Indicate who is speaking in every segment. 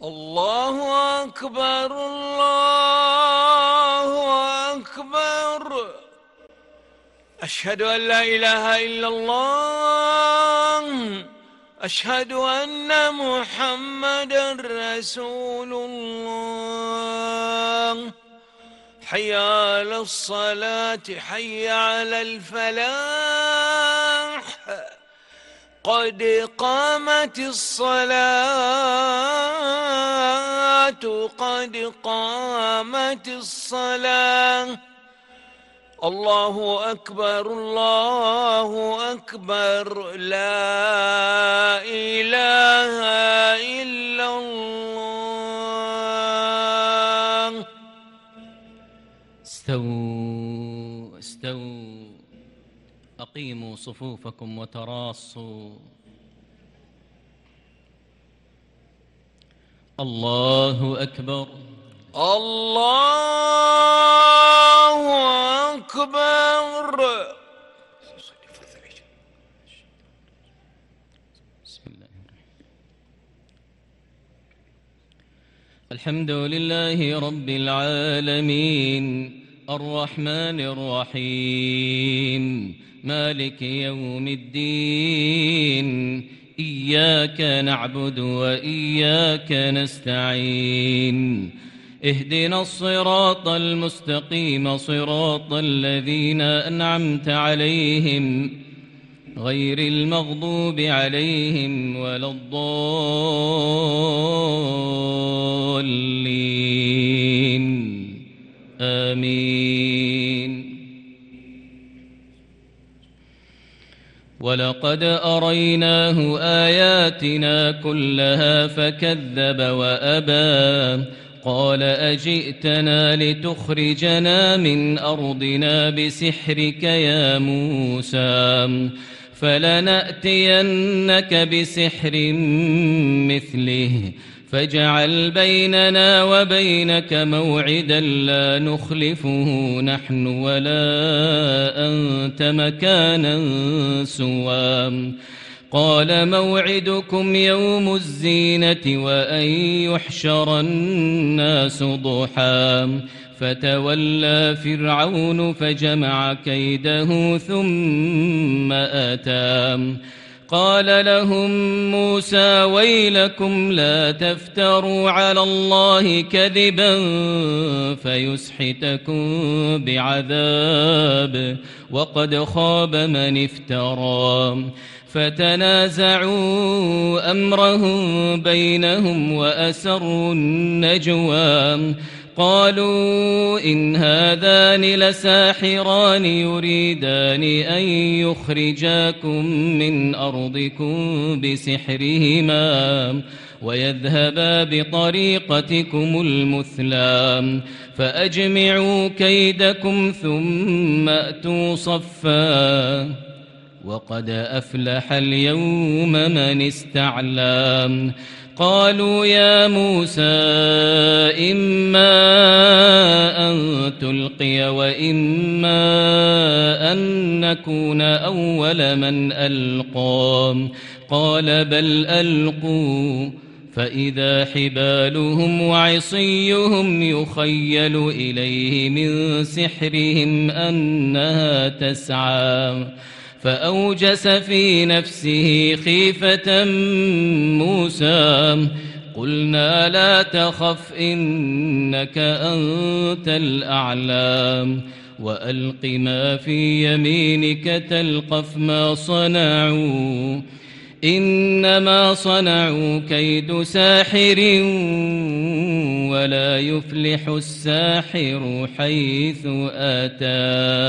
Speaker 1: الله أكبر الله أكبر. أشهد أن لا إله إلا الله. أشهد أن محمدًا رسول الله. حي على الصلاة حي على الفلاح. قد قامت الصلاة قد قامت الصلاة. الله أكبر الله أكبر. لا إله إلا الله.
Speaker 2: استووا استووا، أقيموا صفوفكم وتراصوا. الله أكبر
Speaker 1: الله أكبر.
Speaker 2: بسم الله الحمد لله رب العالمين الرحمن الرحيم مالك يوم الدين. إياك نعبد وإياك نستعين. اهدنا الصراط المستقيم صراط الذين أنعمت عليهم غير المغضوب عليهم ولا الضالين. آمين. ولقد أريناه آياتنا كلها فكذب وأبى. قال أجئتنا لتخرجنا من أرضنا بسحرك يا موسى فلنأتينك بسحر مثله فاجعل بيننا وبينك موعدا لا نخلفه نحن ولا أنت مكانا سوى. قال موعدكم يوم الزينة وأن يحشر الناس ضحى. فتولى فرعون فجمع كيده ثم أتى. قال لهم موسى ويلكم لا تفتروا على الله كذبا فيسحتكم بعذاب وقد خاب من افترى. فتنازعوا أمرهم بينهم وأسروا النجوى. قالوا إن هذان لساحران يريدان أن يخرجاكم من أرضكم بسحرهما ويذهبا بطريقتكم المثلى فأجمعوا كيدكم ثم أتوا صفا وقد أفلح اليوم من استعلى. قالوا يا موسى إما أن تلقي وإما أن نكون أول من ألقى. قال بل ألقوا فإذا حبالهم وعصيهم يخيل إليه من سحرهم أنها تسعى. فأوجس في نفسه خيفة موسى. قلنا لا تخف إنك أنت الأعلى وألق ما في يمينك تلقف ما صنعوا إنما صنعوا كيد ساحر ولا يفلح الساحر حيث أتى.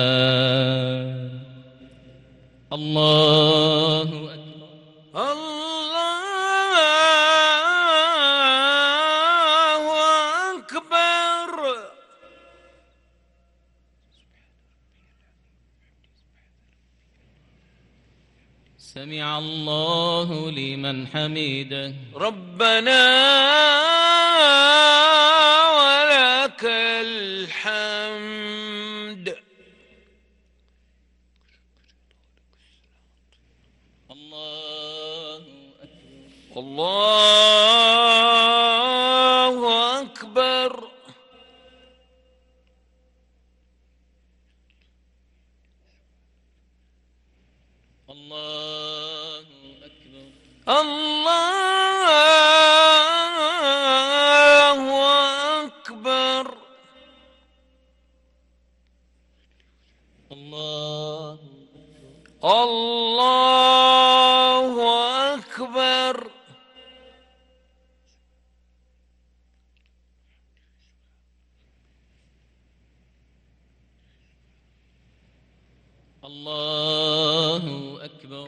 Speaker 2: الله أكبر
Speaker 1: الله أكبر.
Speaker 2: سمع الله لمن حمده.
Speaker 1: ربنا ولك الحمد.
Speaker 2: الله أكبر
Speaker 1: الله الله أكبر.
Speaker 2: الله
Speaker 1: الله أكبر.
Speaker 2: الله أكبر.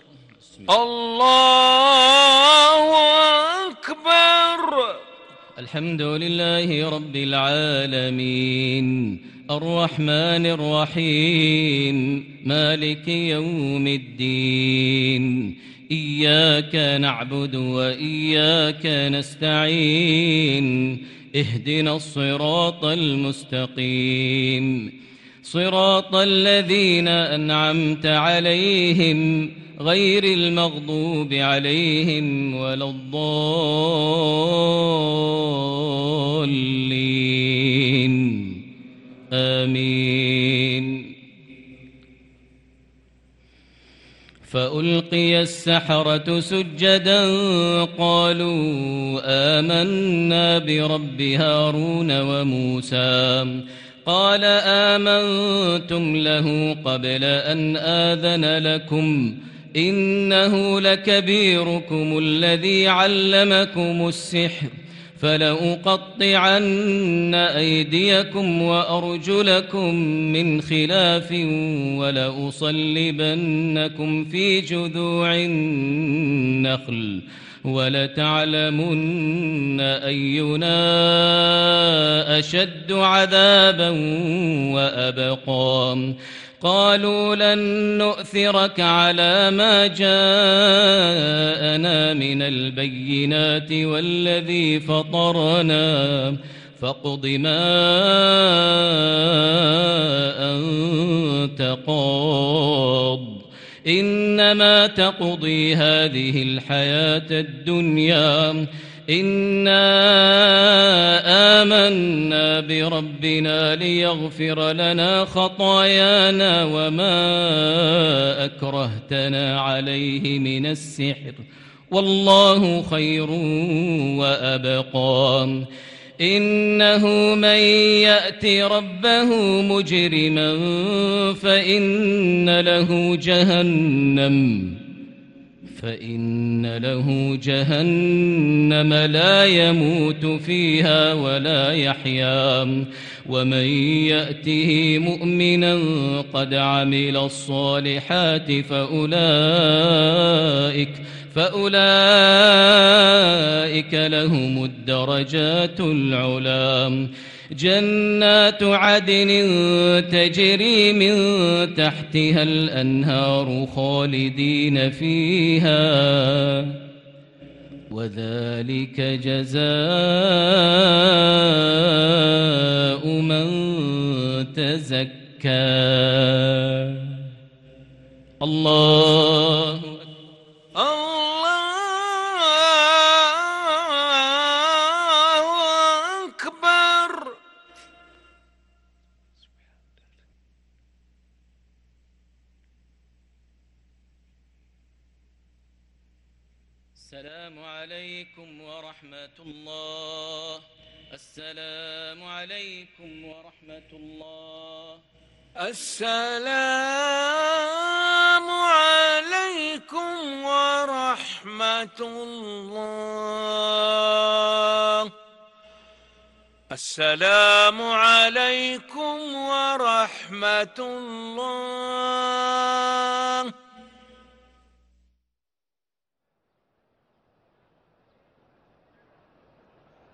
Speaker 1: الله أكبر.
Speaker 2: الحمد لله رب العالمين الرحمن الرحيم مالك يوم الدين. إياك نعبد وإياك نستعين. اهدنا الصراط المستقيم صراط الذين أنعمت عليهم غير المغضوب عليهم ولا الضالين. آمين. فألقي السحرة سجدا قالوا آمنا برب هارون وموسى. قال آمنتم له قبل أن آذن لكم إنه لكبيركم الذي علمكم السحر فلأقطعن أيديكم وأرجلكم من خلاف ولأصلبنكم في جذوع النخل ولتعلمن أينا أشد عذابا وأبقى. قالوا لن نؤثرك على ما جاءنا من البينات والذي فطرنا فاقض ما أنت قاض إنما تقضي هذه الحياة الدنيا إنا آمنا بربنا ليغفر لنا خطايانا وما أكرهتنا عليه من السحر والله خير وأبقى. إنه من يأت ربه مجرما فإن له جهنم لا يموت فيها ولا يحيا. ومن يأته مؤمنا قد عمل الصالحات فأولئك لهم الدرجات العلى. جنات عدن تجري من تحتها الأنهار خالدين فيها وذلك جزاء من تزكى. الله
Speaker 1: أكبر.
Speaker 2: السلام عليكم ورحمة الله. السلام عليكم ورحمة الله.
Speaker 1: السلام عليكم ورحمة الله. السلام عليكم ورحمة الله.